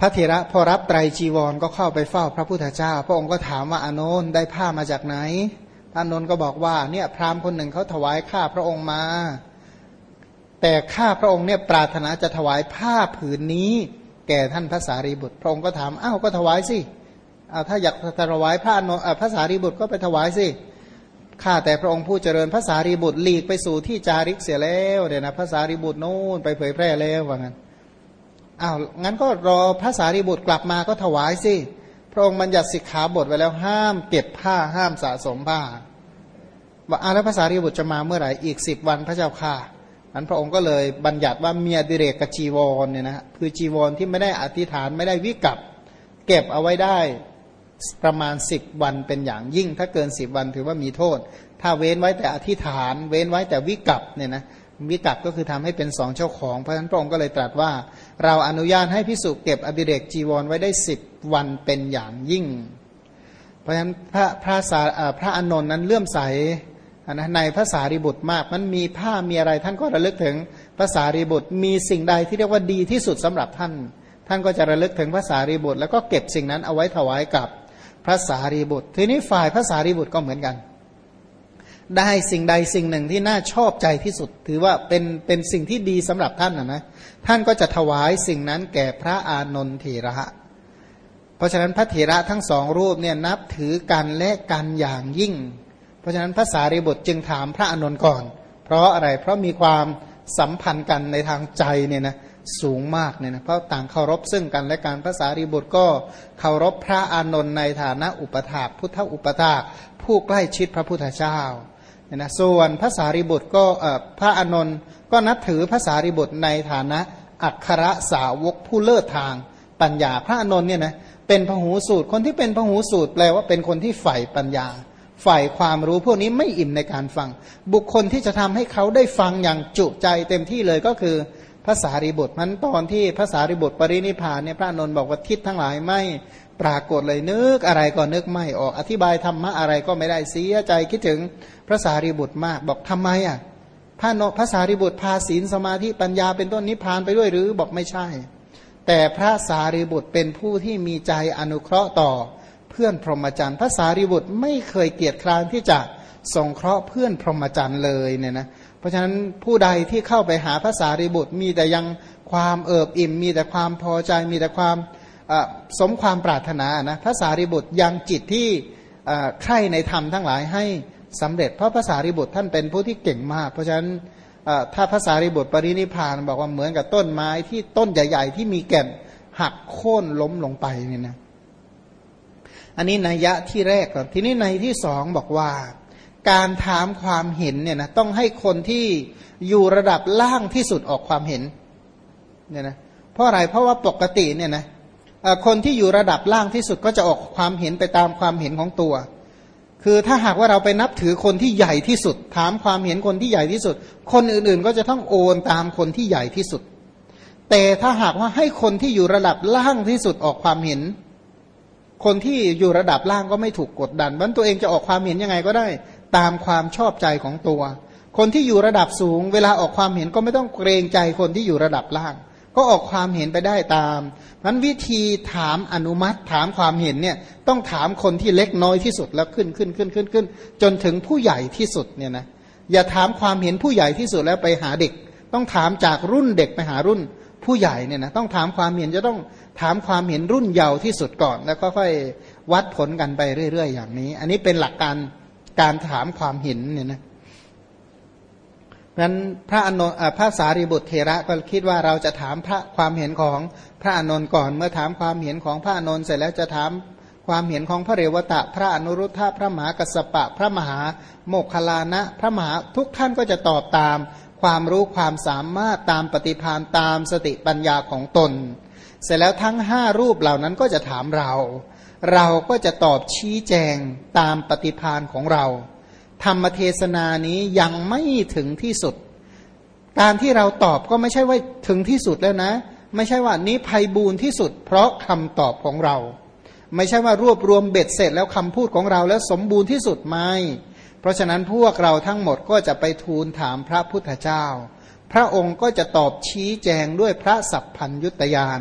พระเถระพอรับไตรจีวรก็เข้าไปเฝ้าพระพุทธเจ้าพระองค์ก็ถามว่าอานนท์ได้ผ้ามาจากไหนพระอานนท์ก็บอกว่าเนี่ยพราหมณ์คนหนึ่งเขาถวายข้าพระองค์มาแต่ข้าพระองค์เนี่ยปรารถนาจะถวายผ้าผืนนี้แก่ท่านพระสารีบุตรพระองค์ก็ถามอ้าวก็ถวายสิถ้าอยากถวายผ้าพระสารีบุตรก็ไปถวายสิข้าแต่พระองค์ผู้เจริญพระสารีบุตรหลีกไปสู่ที่จาริกเสียแล้วเนี่ยนะพระสารีบุตรโน่นไปเผยแพร่แล้วว่างั้นอ้าวงั้นก็รอพระสารีบุตรกลับมาก็ถวายสิพระองค์บัญญัติสิกขาบทไว้แล้วห้ามเก็บผ้าห้ามสะสมผ้าว่าแล้วพระสารีบุตรจะมาเมื่อไหร่อีก10 วันพระเจ้าค่ะนั้นพระองค์ก็เลยบัญญัติว่าเมียดิเรกกับจีวรเนี่ยนะคือจีวรที่ไม่ได้อธิษฐานไม่ได้วิกัปเก็บเอาไว้ได้ประมาณ10 วันเป็นอย่างยิ่งถ้าเกิน10 วันถือว่ามีโทษถ้าเว้นไว้แต่อธิษฐานเว้นไว้แต่วิกัปเนี่ยนะวิกัปก็คือทำให้เป็น2เจ้าของเพราะฉะนั้นพระองค์ก็เลยตรัสว่าเราอนุญาตให้ภิกษุเก็บอดิเรกจีวรไว้ได้10 วันเป็นอย่างยิ่งเพราะฉะนั้นพระอานนท์นั้นเลื่อมใสในพระสารีบุตรมากมันมีผ้ามีอะไรท่านก็ระลึกถึงพระสารีบุตรมีสิ่งใดที่เรียกว่าดีที่สุดสำหรับท่านท่านก็จะระลึกถึงพระสารีบุตรแล้วก็เก็บสิ่งนั้นเอาไว้ถวายกับพระสารีบุตรทีนี้ฝ่ายพระสารีบุตรก็เหมือนกันได้สิ่งใดสิ่งหนึ่งที่น่าชอบใจที่สุดถือว่าเป็นสิ่งที่ดีสำหรับท่านนะท่านก็จะถวายสิ่งนั้นแก่พระอานนท์เถระเพราะฉะนั้นพระเถระทั้งสองรูปเนี่ยนับถือกันและกันอย่างยิ่งเพราะฉะนั้นพระสารีบุตรจึงถามพระอานนท์ก่อนเพราะอะไรเพราะมีความสัมพันธ์กันในทางใจเนี่ยนะสูงมากเนี่ยนะเพราะต่างเคารพซึ่งกันและกันพระสารีบุตรก็เคารพพระอานนท์ในฐานะอุปถากพุทธอุปถากผู้ใกล้ชิดพระพุทธเจ้าเนี่ยนะส่วนพระสารีบุตรก็พระอานนท์ก็นับถือพระสารีบุตรในฐานะอัครสาวกผู้เลิศทางปัญญาพระอานนท์เนี่ยนะเป็นพหูสูตรคนที่เป็นพหูสูตรแปลว่าเป็นคนที่ใฝ่ปัญญาฝ่ายความรู้พวกนี้ไม่อิ่มในการฟังบุคคลที่จะทำให้เขาได้ฟังอย่างจุใจเต็มที่เลยก็คือพระสารีบุตรนั้นตอนที่พระสารีบุตรปรินิพพานเนี่ยพระอานนท์บอกว่าทิศทั้งหลายไม่ปรากฏเลยนึกอะไรก็นึกไม่ออกอธิบายธรรมะอะไรก็ไม่ได้เสียใจคิดถึงพระสารีบุตรมากบอกทำไมพระสารีบุตรพาศีลสมาธิปัญญาเป็นต้นนิพพานไปด้วยหรือบอกไม่ใช่แต่พระสารีบุตรเป็นผู้ที่มีใจอนุเคราะห์ต่อเพื่อนพรหมจรรย์พระสารีบุตรไม่เคยเกียจคร้านที่จะสงเคราะห์เพื่อนพรหมจรรย์เลยเนี่ยนะเพราะฉะนั้นผู้ใดที่เข้าไปหาพระสารีบุตรมีแต่ยังความเอิบอิ่มมีแต่ความพอใจมีแต่ความสมความปรารถนานะพระสารีบุตรยังจิตที่ใคร่ในธรรมทั้งหลายให้สำเร็จเพราะพระสารีบุตรท่านเป็นผู้ที่เก่งมากเพราะฉะนั้นถ้าพระสารีบุตรปรินิพพานบอกว่าเหมือนกับต้นไม้ที่ต้นใหญ่ๆที่มีแก่นหักโค่นล้มลงไปเนี่ยนะอันนี้นัยยะที่แรกก่อนทีนี้ในที่สองบอกว่าการถามความเห็นเนี่ยนะต้องให้คนที่อยู่ระดับล่างที่สุดออกความเห็นเนี่ยนะเพราะอะไรเพราะว่าปกติเนี่ยนะคนที่อยู่ระดับล่างที่สุดก็จะออกความเห็นไปตามความเห็นของตัวคือถ้าหากว่าเราไปนับถือคนที่ใหญ่ที่สุดถามความเห็นคนที่ใหญ่ที่สุดคนอื่นๆก็จะต้องโอนตามคนที่ใหญ่ที่สุดแต่ถ้าหากว่าให้คนที่อยู่ระดับล่างที่สุดออกความเห็นคนที่อยู่ระดับล่างก็ไม่ถูกกดดันเพราะตัวเองจะออกความเห็นยังไงก็ได้ตามความชอบใจของตัวคนที่อยู่ระดับสูงเวลาออกความเห็นก็ไม่ต้องเกรงใจคนที่อยู่ระดับล่างก็ออกความเห็นไปได้ตามนั้นวิธีถามอนุมัติถามความเห็นเนี่ยต้องถามคนที่เล็กน้อยที่สุดแล้วขึ้นจนถึงผู้ใหญ่ที่สุดเนี่ยนะอย่าถามความเห็นผู้ใหญ่ที่สุดแล้วไปหาเด็กต้องถามจากรุ่นเด็กไปหารุ่นผู้ใหญ่เนี่ยนะต้องถามความเห็นจะต้องถามความเห็นรุ่นเยาว์ที่สุดก่อนแล้วก็ค่อยวัดผลกันไปเรื่อยๆอย่างนี้อันนี้เป็นหลักการถามความเห็นเนี่ยนะนั้นพระอานนท์พระสารีบุตรเถระก็คิดว่าเราจะถามความเห็นของพระอานนท์ก่อนเมื่อถามความเห็นของพระอานนท์เสร็จแล้วจะถามความเห็นของพระเรวตะพระอนุรุทธะพระมหากัสสปะพระมหาโมคคัลลานะพระมหาทุกท่านก็จะตอบตามความรู้ความสามารถตามปฏิภาณตามสติปัญญาของตนเสร็จแล้วทั้ง5รูปเหล่านั้นก็จะถามเราก็จะตอบชี้แจงตามปฏิภาณของเราธรรมเทศนานี้ยังไม่ถึงที่สุดการที่เราตอบก็ไม่ใช่ว่าถึงที่สุดแล้วนะไม่ใช่ว่านี้ไพบูลย์ที่สุดเพราะคำตอบของเราไม่ใช่ว่ารวบรวมเบ็ดเสร็จแล้วคำพูดของเราแล้วสมบูรณ์ที่สุดไม่เพราะฉะนั้นพวกเราทั้งหมดก็จะไปทูลถามพระพุทธเจ้าพระองค์ก็จะตอบชี้แจงด้วยพระสัพพัญญุตญาณพ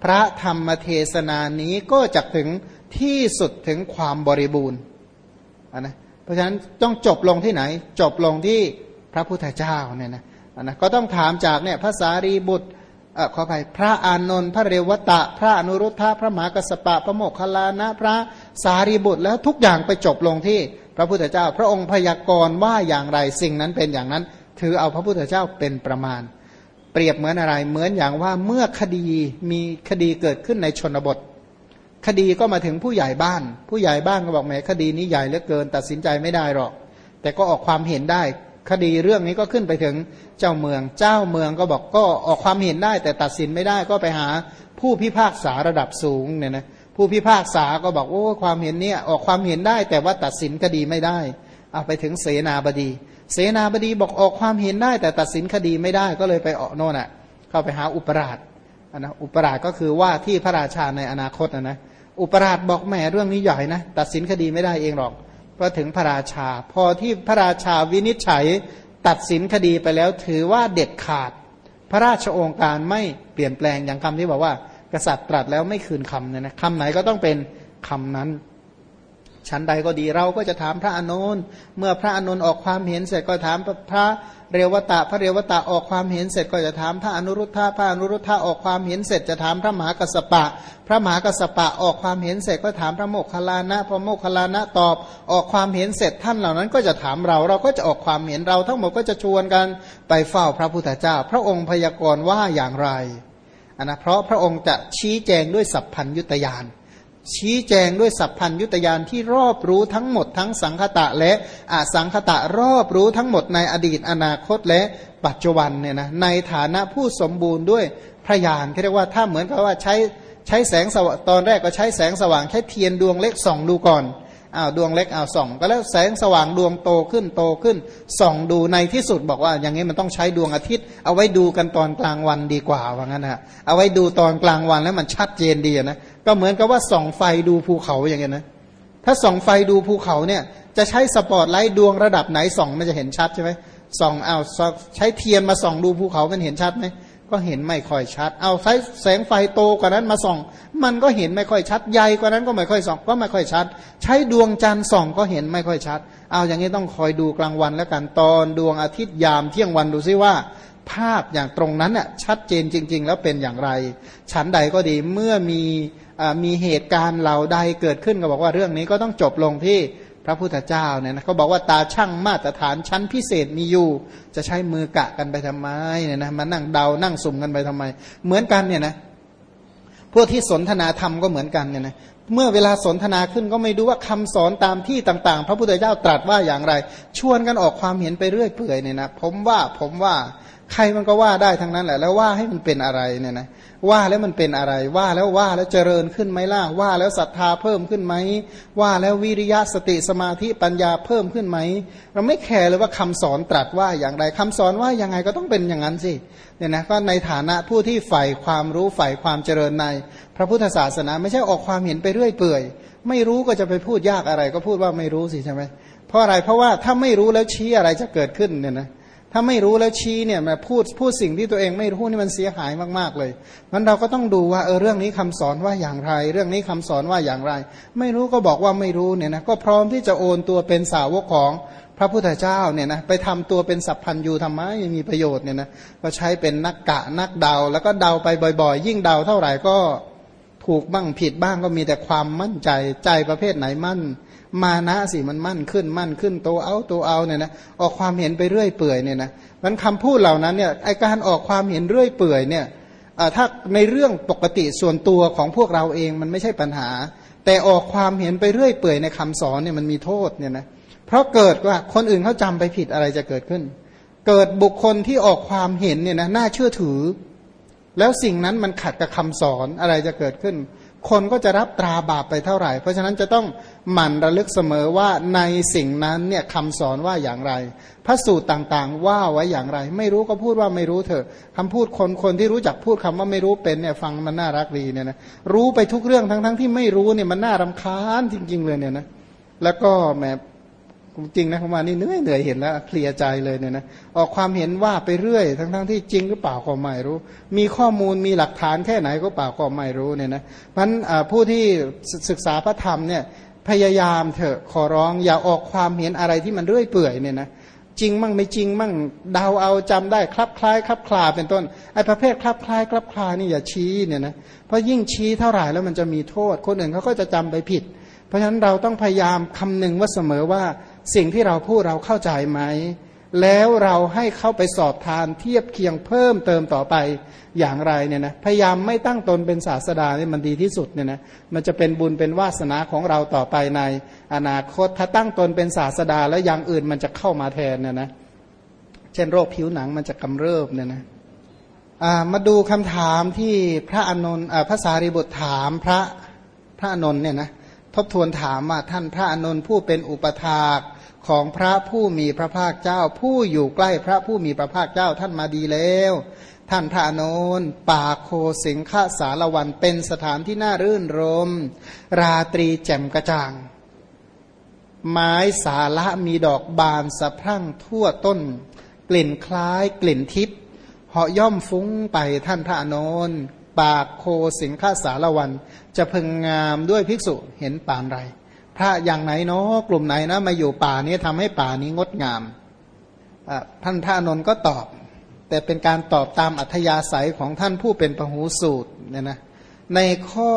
พระธรรมเทศนานี้ก็จะถึงที่สุดถึงความบริบูรณ์นะเพราะฉะนั้นต้องจบลงที่ไหนจบลงที่พระพุทธเจ้าเนี่ยนะก็ต้องถามจากเนี่ยพระสารีบุตรขออภัยพระอานนท์พระเรวตะพระอนุรุทธะพระมหากัสสปะพระโมคคัลลานะพระสารีบุตรแล้วทุกอย่างไปจบลงที่พระพุทธเจ้าพระองค์พยากรณ์ว่าอย่างไรสิ่งนั้นเป็นอย่างนั้นถือเอาพระพุทธเจ้าเป็นประมาณเปรียบเหมือนอะไรเหมือนอย่างว่าเมื่อคดีมีคดีเกิดขึ้นในชนบทคดีก็มาถึงผู้ใหญ่บ้านผู้ใหญ่บ้านก็บอกแหมคดีนี้ใหญ่เหลือเกินตัดสินใจไม่ได้หรอกแต่ก็ออกความเห็นได้คดีเรื่องนี้ก็ขึ้นไปถึงเจ้าเมืองก็บอกก็ออกความเห็นได้แต่ตัดสินไม่ได้ก็ไปหาผู้พิพากษาระดับสูงเนี่ยนะผู้พิพากษาก็บอกโอ้ความเห็นเนี่ยออกความเห็นได้แต่ว่าตัดสินคดีไม่ได้เอาไปถึงเสนาบดีบอกออกความเห็นได้แต่ตัดสินคดีไม่ได้ก็เลยไปโน่นอ่ะเข้าไปหาอุปราชนะอุปราชก็คือว่าที่พระราชาในอนาคตนะอุปราชบอกแหมเรื่องนี้ใหญ่นะตัดสินคดีไม่ได้เองหรอกก็ถึงพระราชาพอที่พระราชาวินิจฉัยตัดสินคดีไปแล้วถือว่าเด็ดขาดพระราชโองการไม่เปลี่ยนแปลงอย่างคำที่บอกว่ากษัตริย์ตรัสแล้วไม่คืนคำเนี่ยนะคำไหนก็ต้องเป็นคำนั้นชั้นใดก็ดีเราก็จะถามพระอานนท์เมื่อพระอานนท์ออกความเห็นเสร็จก็ถามพระเรวตะพระเรวตะออกความเห็นเสร็จก็จะถามพระอนุรุทธะพระอนุรุทธะออกความเห็นเสร็จจะถามพระมหากัสสปะพระมหากัสสปะออกความเห็นเสร็จก็ถามพระโมคคัลลานะพระโมคคัลลานะตอบออกความเห็นเสร็จท่านเหล่านั้นก็จะถามเราก็จะออกความเห็นเราทั้งหมดก็จะชวนกันไปเฝ้าพระพุทธเจ้าพระองค์พยากรณ์ว่าอย่างไรนะเพราะพระองค์จะชี้แจงด้วยสัพพัญญุตญาณชี้แจงด้วยสัพพัญญุตญาณที่รอบรู้ทั้งหมดทั้งสังคตะและอสังคตะรอบรู้ทั้งหมดในอดีตอนาคตและปัจจุบันเนี่ยนะในฐานะผู้สมบูรณ์ด้วยพระญาณที่เรียกว่าถ้าเหมือนกับว่าใช้แสงสว่างตอนแรกก็ใช้แสงสว่างใช้เทียนดวงเล็กส่องดูก่อนดวงเล็กส่องก็แล้วแสงสว่างดวงโตขึ้นส่องดูในที่สุดบอกว่าอย่างนี้มันต้องใช้ดวงอาทิตย์เอาไว้ดูกันตอนกลางวันดีกว่าว่างั้นนะเอาไว้ดูตอนกลางวันแล้วมันชัดเจนดีนะก็เหมือนกับว่าส่องไฟดูภูเขาอย่างเงี้ยนะถ้าส่องไฟดูภูเขาเนี่ยจะใช้สปอตไลท์ดวงระดับไหนส่องมันจะเห็นชัดใช่ไหมส่องใช้เทียนมาส่องดูภูเขามันเห็นชัดไหมก็เห็นไม่ค่อยชัดเอาใช้แสงไฟโตกว่านั้นมาส่องมันก็เห็นไม่ค่อยชัดใหญ่กว่านั้นก็ไม่ค่อยส่องก็ไม่ค่อยชัดใช้ดวงจันทร์ส่องก็เห็นไม่ค่อยชัดเอาอย่างนี้ต้องคอยดูกลางวันแล้วกันตอนดวงอาทิตย์ยามเที่ยงวันดูซิว่าภาพอย่างตรงนั้นน่ะชัดเจนจริงๆแล้วเป็นอย่างไรฉันใดก็ดีเมื่อมีเหตุการณ์เหล่าใดเกิดขึ้นก็บอกว่าเรื่องนี้ก็ต้องจบลงที่พระพุทธเจ้าเนี่ยนะเขาบอกว่าตาช่างมาตรฐานชั้นพิเศษมีอยู่จะใช้มือกะกันไปทำไมเนี่ยนะมานั่งเดานั่งสุ่มกันไปทำไมเหมือนกันเนี่ยนะพวกที่สนทนาธรรมก็เหมือนกันเนี่ยนะเมื่อเวลาสนทนาขึ้นก็ไม่รู้ว่าคำสอนตามที่ต่างๆพระพุทธเจ้าตรัสว่าอย่างไรชวนกันออกความเห็นไปเรื่อยเปื่อยเนี่ยนะผมว่าใครมันก็ว่าได้ทั้งนั้นแหละแล้วว่าให้มันเป็นอะไรเนี่ยนะว่าแล้วมันเป็นอะไรว่าแล้วเจริญขึ้นไหมล่ะว่าแล้วศรัทธาเพิ่มขึ้นไหมว่าแล้ววิริยะสติสมาธิปัญญาเพิ่มขึ้นไหมเราไม่แคร์เลยว่าคำสอนตรัสว่าอย่างไรคำสอนว่ายังไงก็ต้องเป็นอย่างนั้นสิเนี่ยนะก็ในฐานะผู้ที่ใฝ่ความรู้ใฝ่ความเจริญในพระพุทธศาสนาไม่ใช่ออกความเห็นไปเรื่อยเปื่อยไม่รู้ก็จะไปพูดยากอะไรก็พูดว่าไม่รู้สิใช่ไหมเพราะอะไรเพราะว่าถ้าไม่รู้แล้วชี้อะไรจะเกิดขึ้นเนี่ยนะถ้าไม่รู้แล้วชี้เนี่ยมาพูดสิ่งที่ตัวเองไม่รู้นี่มันเสียหายมากๆเลยมันเราก็ต้องดูว่าเรื่องนี้คำสอนว่าอย่างไรเรื่องนี้คำสอนว่าอย่างไรไม่รู้ก็บอกว่าไม่รู้เนี่ยนะก็พร้อมที่จะโอนตัวเป็นสาวกของพระพุทธเจ้าเนี่ยนะไปทำตัวเป็นสัพพัญญูทำไมไม่มีประโยชน์เนี่ยนะก็ใช้เป็นนักกะนักเดาแล้วก็เดาไปบ่อยๆยิ่งเดาเท่าไหร่ก็ถูกบ้างผิดบ้างก็มีแต่ความมั่นใจประเภทไหนมั่นมานะสิมันมั่นขึ้นโตเอาเนี่ยนะออกความเห็นไปเรื่อยเปื่อยเนี่ยนะมันคำพูดเหล่านั้นเนี่ยไอการออกความเห็นเรื่อยเปื่อยเนี่ยถ้าในเรื่องปกติส่วนตัวของพวกเราเองมันไม่ใช่ปัญหาแต่ออกความเห็นไปเรื่อยเปื่อยในคำสอนเนี่ยมันมีโทษเนี่ยนะเพราะเกิดว่าคนอื่นเขาจำไปผิดอะไรจะเกิดขึ้นเกิดบุคคลที่ออกความเห็นเนี่ยนะน่าเชื่อถือแล้วสิ่งนั้นมันขัดกับคำสอนอะไรจะเกิดขึ้นคนก็จะรับตราบาปไปเท่าไหร่เพราะฉะนั้นจะต้องหมั่นระลึกเสมอว่าในสิ่งนั้นเนี่ยคำสอนว่าอย่างไรพระสูตรต่างๆว่าไว้อย่างไรไม่รู้ก็พูดว่าไม่รู้เถอะคำพูดคนที่รู้จักพูดคำว่าไม่รู้เป็นเนี่ยฟังมันน่ารักดีเนี่ยนะรู้ไปทุกเรื่องทั้งที่ไม่รู้เนี่ยมันน่ารำคาญจริงๆเลยเนี่ยนะแล้วก็แหมจริงนะประมาณนี้เหนื่อยเห็นแล้วเคลียร์ใจเลยเนี่ยนะออกความเห็นว่าไปเรื่อยทั้งที่จริงหรือเปล่าก็ไม่รู้มีข้อมูลมีหลักฐานแค่ไหนก็เปล่าก็ไม่รู้เนี่ยนะเพราะฉะนั้นผู้ที่ศึกษาพระธรรมเนี่ยพยายามเถอะขอร้องอย่าออกความเห็นอะไรที่มันเรื่อยเปื่อยเนี่ยนะจริงมั่งไม่จริงมั่งเดาเอาจำได้คลับคล้ายคลับคลาเป็นต้นไอ้ประเภทคลับคล้ายคลับคลานี่อย่าชี้เนี่ยนะเพราะยิ่งชี้เท่าไหร่แล้วมันจะมีโทษคนอื่นเขาก็จะจำไปผิดเพราะฉะนั้นเราต้องพยายามคำนึงว่าเสมอว่าสิ่งที่เราพูดเราเข้าใจไหมแล้วเราให้เข้าไปสอบทานเทียบเคียงเพิ่มเติมต่อไปอย่างไรเนี่ยนะพยายามไม่ตั้งตนเป็นศาสดาเนี่ยมันดีที่สุดเนี่ยนะมันจะเป็นบุญเป็นวาสนาของเราต่อไปในอนาคตถ้าตั้งตนเป็นศาสดาแล้วอย่างอื่นมันจะเข้ามาแทนเนี่ยนะเช่นโรคผิวหนังมันจะกำเริบเนี่ยนะมาดูคำถามที่พระอานนท์พระสารีบุตรถามพระอานนท์เนี่ยนะทบทวนถามว่าท่านพระอานนท์ผู้เป็นอุปถากของพระผู้มีพระภาคเจ้าผู้อยู่ใกล้พระผู้มีพระภาคเจ้าท่านมาดีแล้วท่านพระอานนท์ป่าโคสิงคสารวันเป็นสถานที่น่ารื่นรมราตรีแจ่มกระจ่างไม้สาละมีดอกบานสะพรั่งทั่วต้นกลิ่นคล้ายกลิ่นทิพย์เหาะย่อมฟุ้งไปท่านพระอานนท์ป่าโคสิงคสารวันจะพึงงามด้วยภิกษุเห็นปานไรพระอย่างไหนเนาะกลุ่มไหนนะมาอยู่ป่านี้ทำให้ป่านี้งดงามท่านพระอานนท์ก็ตอบแต่เป็นการตอบตามอัธยาศัยของท่านผู้เป็นพหูสูตรเนี่ยนะในข้อ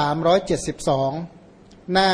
372หน้า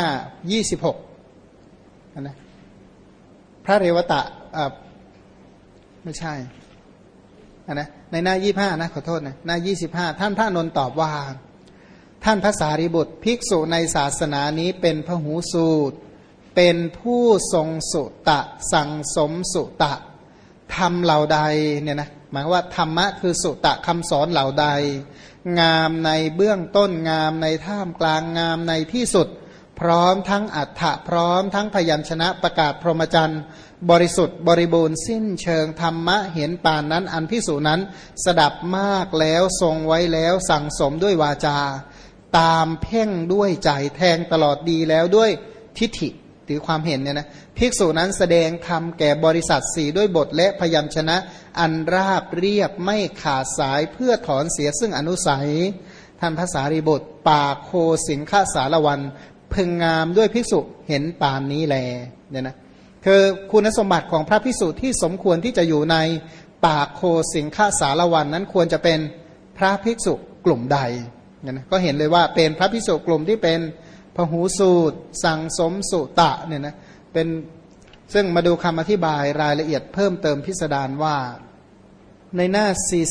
26นะพระเรวตะไม่ใช่นะในหน้า25นะขอโทษนะหน้า25ท่านพระอานนท์ตอบว่าท่านพระสารีบุตรภิกษุในศาสนานี้เป็นพหูสูตรเป็นผู้ทรงสุตะสั่งสมสุตะธรรมเหล่าใดเนี่ยนะหมายว่าธรรมะคือสุตะคำสอนเหล่าใดงามในเบื้องต้นงามในท่ามกลางงามในที่สุดพร้อมทั้งอัฏฐะพร้อมทั้งพยัญชนะประกาศพรหมจรรย์บริสุทธิ์บริบูรณ์สิ้นเชิงธรรมะเห็นปานนั้นอันภิกษุนั้นสดับมากแล้วทรงไว้แล้วสั่งสมด้วยวาจาตามเพ่งด้วยใจแทงตลอดดีแล้วด้วยทิฏฐิหรือความเห็นเนี่ยนะภิกษุนั้นแสดงธรรมแก่บริษัทสี่ด้วยบทและพยัญชนะอันราบเรียบไม่ขาดสายเพื่อถอนเสียซึ่งอนุสัยท่านพระสารีบุตรป่าโคสิงคสารวันพึงงามด้วยภิกษุเห็นปานนี้แลเนี่ยนะคือคุณสมบัติของพระภิกษุที่สมควรที่จะอยู่ในป่าโคสิงคสารวันนั้นควรจะเป็นพระภิกษุกลุ่มใดเนี่ยนะก็เห็นเลยว่าเป็นพระภิกษุกลุ่มที่เป็นพหูสูตรสั่งสมสุตะเนี่ยนะเป็นซึ่งมาดูคำอธิบายรายละเอียดเพิ่มเติมพิสดารว่าในหน้า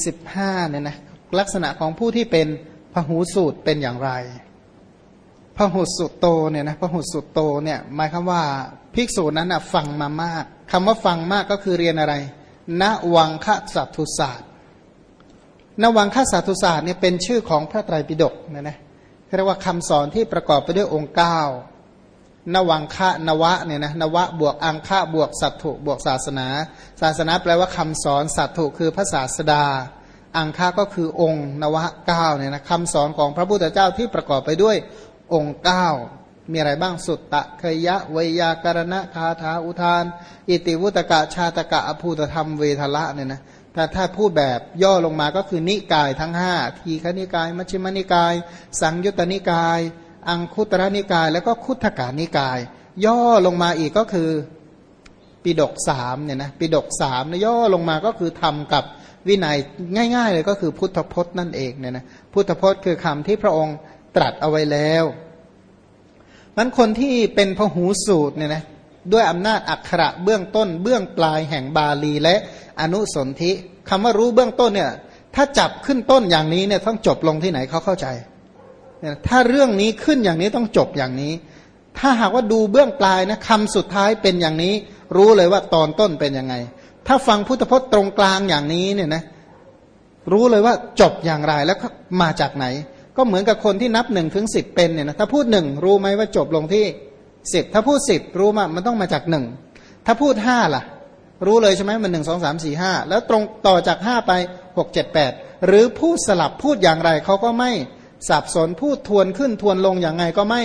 45เนี่ยนะลักษณะของผู้ที่เป็นพหูสูตรเป็นอย่างไรพหุสุตโตเนี่ยนะพหุสุตโตเนี่ยหมายคำว่าภิกษุนั้นฟังมามากคำว่าฟังมากก็คือเรียนอะไรณวังคสัตถุศาสตร์ณวังคสัตถุศาสตร์เนี่ยเป็นชื่อของพระไตรปิฎกนะเรียกว่าคำสอนที่ประกอบไปด้วยองค์9นวังคะนวะเนี่ยนะนวะบวกอังคะบวกสัตถุบวกศาสนาศาสนาแปลว่าคำสอนสัตถุคือพระศาสดาอังคะก็คือองค์นวะ9เนี่ยนะคำสอนของพระพุทธเจ้าที่ประกอบไปด้วยองค์9มีอะไรบ้างสุตตะเคยะเวยากรณะคาถาอุทานอิติวุตกะชาตกะอภูตธรรมเวทละเนี่ยนะแต่ถ้าพูดแบบย่อลงมาก็คือนิกายทั้ง5ทีฆนิกายมัชฌิมนิกายสังยุตตนิกายอังคุตรนิกายแล้วก็คุถกานิกายย่อลงมาอีกก็คือปิฎก3เนี่ยนะปิฎก3เนี่ยย่อลงมาก็คือธรรมกับวินัยง่ายๆเลยก็คือพุทธพจน์นั่นเองเนี่ยนะพุทธพจน์คือคำที่พระองค์ตรัสเอาไว้แล้วมันคนที่เป็นพหูสูตรเนี่ยนะด้วยอำนาจอักขระเบื้องต้นเบื้องปลายแห่งบาลีและอนุสนธิคำว่ารู้เบื้องต้นเนี่ยถ้าจับขึ้นต้นอย่างนี้เนี่ยต้องจบลงที่ไหนเขาเข้าใจถ้าเรื่องนี้ขึ้นอย่างนี้ต้องจบอย่างนี้ถ้าหากว่าดูเบื้องปลายนะคำสุดท้ายเป็นอย่างนี้รู้เลยว่าตอนต้นเป็นยังไงถ้าฟังพุทธพจน์ตรงกลางอย่างนี้เนี่ยนะรู้เลยว่าจบอย่างไรแล้วมาจากไหนก็เหมือนกับคนที่นับ1 ถึง 10เป็นเนี่ยนะถ้าพูด1รู้ไหมว่าจบลงที่10ถ้าพูด10รู้มันต้องมาจาก1ถ้าพูด5ล่ะรู้เลยใช่ไหมมัน1 2 3 4 5แล้วตรงต่อจาก5ไป6 7 8หรือพูดสลับพูดอย่างไรเขาก็ไม่สับสนพูดทวนขึ้นทวนลงอย่างไงก็ไม่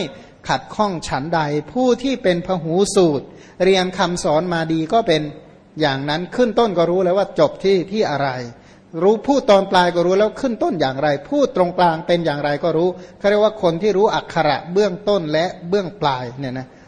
ขัดข้องฉันใดผู้ที่เป็นพหูสูตรเรียนคำสอนมาดีก็เป็นอย่างนั้นขึ้นต้นก็รู้แล้วว่าจบที่อะไรรู้พูดตอนปลายก็รู้แล้วขึ้นต้นอย่างไรพูดตรงกลางเป็นอย่างไรก็รู้เขาเรียกว่าคนที่รู้อักขระเบื้องต้นและเบื้องปลายเนี่ยนะ